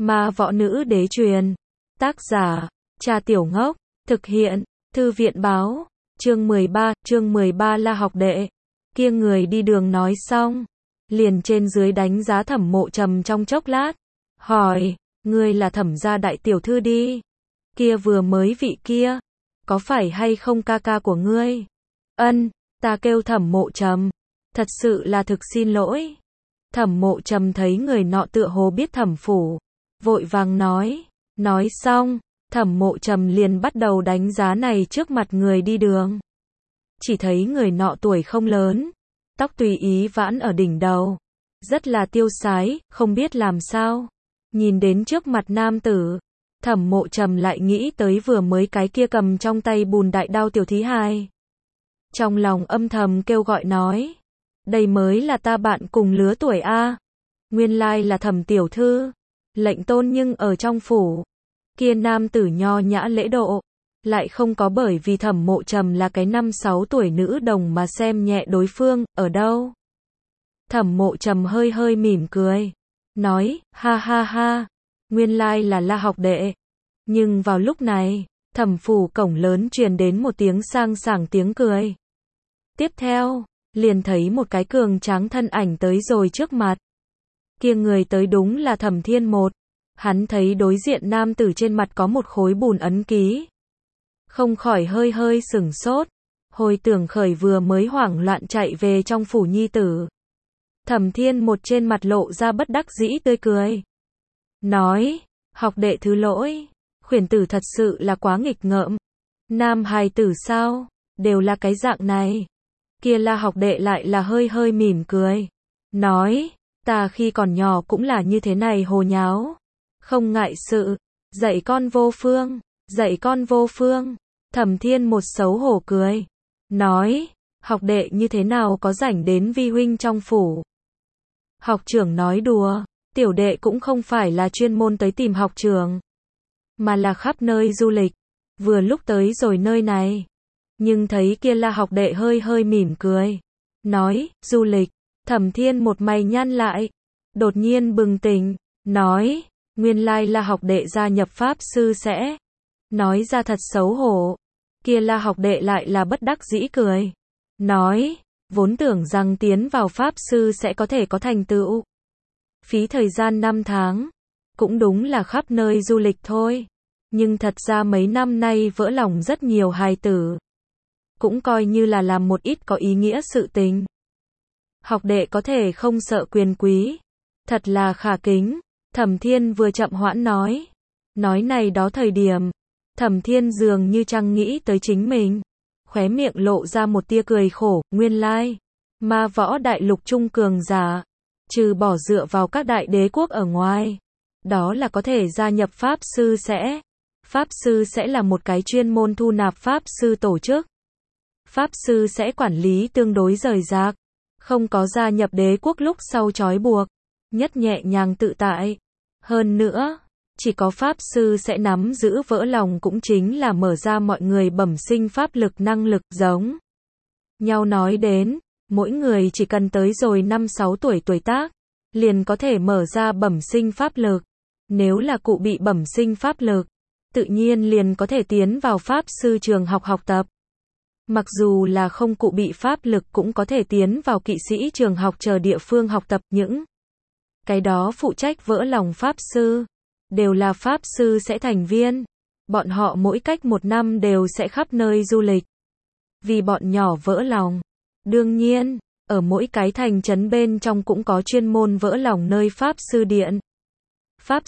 Ma võ nữ đế truyền. Tác giả, Trà Tiểu Ngốc. Thực hiện, Thư viện báo. Chương 13 La học đệ. Kia người đi đường nói xong, liền trên dưới đánh giá Thẩm Mộ Trầm trong chốc lát. Hỏi, ngươi là Thẩm gia đại tiểu thư đi. Kia vừa mới vị kia, có phải hay không ca ca của ngươi? Ân, ta kêu Thẩm Mộ Trầm. Thật sự là thực xin lỗi. Thẩm Mộ Trầm thấy người nọ tựa hồ biết Thẩm phủ, vội vàng nói. Nói xong, Thẩm Mộ Trầm liền bắt đầu đánh giá này trước mặt người đi đường. Chỉ thấy người nọ tuổi không lớn, tóc tùy ý vãn ở đỉnh đầu, rất là tiêu sái, không biết làm sao. Nhìn đến trước mặt nam tử, Thẩm Mộ Trầm lại nghĩ tới vừa mới cái kia cầm trong tay bùn đại đao tiểu thí hài. Trong lòng âm thầm kêu gọi nói, đây mới là ta bạn cùng lứa tuổi a. Nguyên lai là Thẩm tiểu thư, lệnh tôn nhưng ở trong phủ. Kia nam tử nho nhã lễ độ, lại không có bởi vì Thẩm Mộ Trầm là cái 5-6 tuổi nữ đồng mà xem nhẹ đối phương, ở đâu. Thẩm Mộ Trầm hơi hơi mỉm cười, nói, ha ha ha, nguyên lai là La học đệ. Nhưng vào lúc này, Thẩm phủ cổng lớn truyền đến một tiếng sang sảng tiếng cười. Tiếp theo, liền thấy một cái cường tráng thân ảnh tới rồi trước mặt. Kia người tới đúng là Thẩm Thiên Một. Hắn thấy đối diện nam tử trên mặt có một khối bùn ấn ký, không khỏi hơi hơi sửng sốt, hồi tưởng khởi vừa mới hoảng loạn chạy về trong phủ nhi tử. Thẩm Thiên Một trên mặt lộ ra bất đắc dĩ tươi cười, nói, học đệ thứ lỗi, khuyển tử thật sự là quá nghịch ngợm. Nam hài tử sao, đều là cái dạng này. Kia La học đệ lại là hơi hơi mỉm cười, nói, ta khi còn nhỏ cũng là như thế này hồ nháo. Không ngại sự, dạy con vô phương, dạy con vô phương. Thẩm Thiên Một xấu hổ cười, nói, học đệ như thế nào có rảnh đến vi huynh trong phủ. Học trưởng nói đùa, tiểu đệ cũng không phải là chuyên môn tới tìm học trưởng, mà là khắp nơi du lịch, vừa lúc tới rồi nơi này. Nhưng thấy kia La học đệ hơi hơi mỉm cười, nói, du lịch. Thẩm Thiên Một mày nhăn lại, đột nhiên bừng tỉnh, nói, nguyên lai La học đệ gia nhập pháp sư sẽ. Nói ra thật xấu hổ. Kia La học đệ lại là bất đắc dĩ cười, nói, vốn tưởng rằng tiến vào pháp sư sẽ có thể có thành tựu. Phí thời gian 5 tháng, cũng đúng là khắp nơi du lịch thôi. Nhưng thật ra mấy năm nay vỡ lòng rất nhiều hài tử. Cũng coi như là làm một ít có ý nghĩa sự tình. Học đệ có thể không sợ quyền quý, thật là khả kính. Thẩm Thiên vừa chậm hoãn nói. Nói này đó thời điểm, Thẩm Thiên dường như chẳng nghĩ tới chính mình. Khóe miệng lộ ra một tia cười khổ, nguyên lai. Ma võ đại lục trung cường giả, trừ bỏ dựa vào các đại đế quốc ở ngoài, đó là có thể gia nhập pháp sư sẽ. Pháp sư sẽ là một cái chuyên môn thu nạp pháp sư tổ chức. Pháp sư sẽ quản lý tương đối rời rạc, không có gia nhập đế quốc lúc sau trói buộc, nhất nhẹ nhàng tự tại. Hơn nữa, chỉ có pháp sư sẽ nắm giữ vỡ lòng cũng chính là mở ra mọi người bẩm sinh pháp lực năng lực giống nhau. Nói đến, mỗi người chỉ cần tới rồi 5-6 tuổi tác, liền có thể mở ra bẩm sinh pháp lực. Nếu là cụ bị bẩm sinh pháp lực, tự nhiên liền có thể tiến vào pháp sư trường học học tập. Mặc dù là không cụ bị pháp lực cũng có thể tiến vào kỵ sĩ trường học chờ địa phương học tập. Những cái đó phụ trách vỡ lòng pháp sư, đều là pháp sư sẽ thành viên. Bọn họ mỗi cách 1 năm đều sẽ khắp nơi du lịch, vì bọn nhỏ vỡ lòng. Đương nhiên, ở mỗi cái thành trấn bên trong cũng có chuyên môn vỡ lòng nơi pháp sư điện. Pháp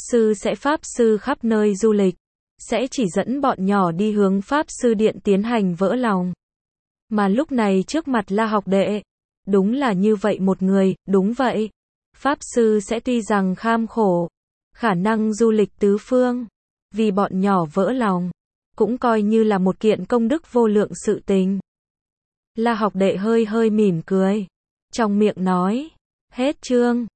sư khắp nơi du lịch, sẽ chỉ dẫn bọn nhỏ đi hướng pháp sư điện tiến hành vỡ lòng. Mà lúc này trước mặt La học đệ, đúng là như vậy một người. Đúng vậy, pháp sư sẽ tuy rằng kham khổ, khả năng du lịch tứ phương, vì bọn nhỏ vỡ lòng, cũng coi như là một kiện công đức vô lượng sự tình. La học đệ hơi hơi mỉm cười, trong miệng nói, hết chương.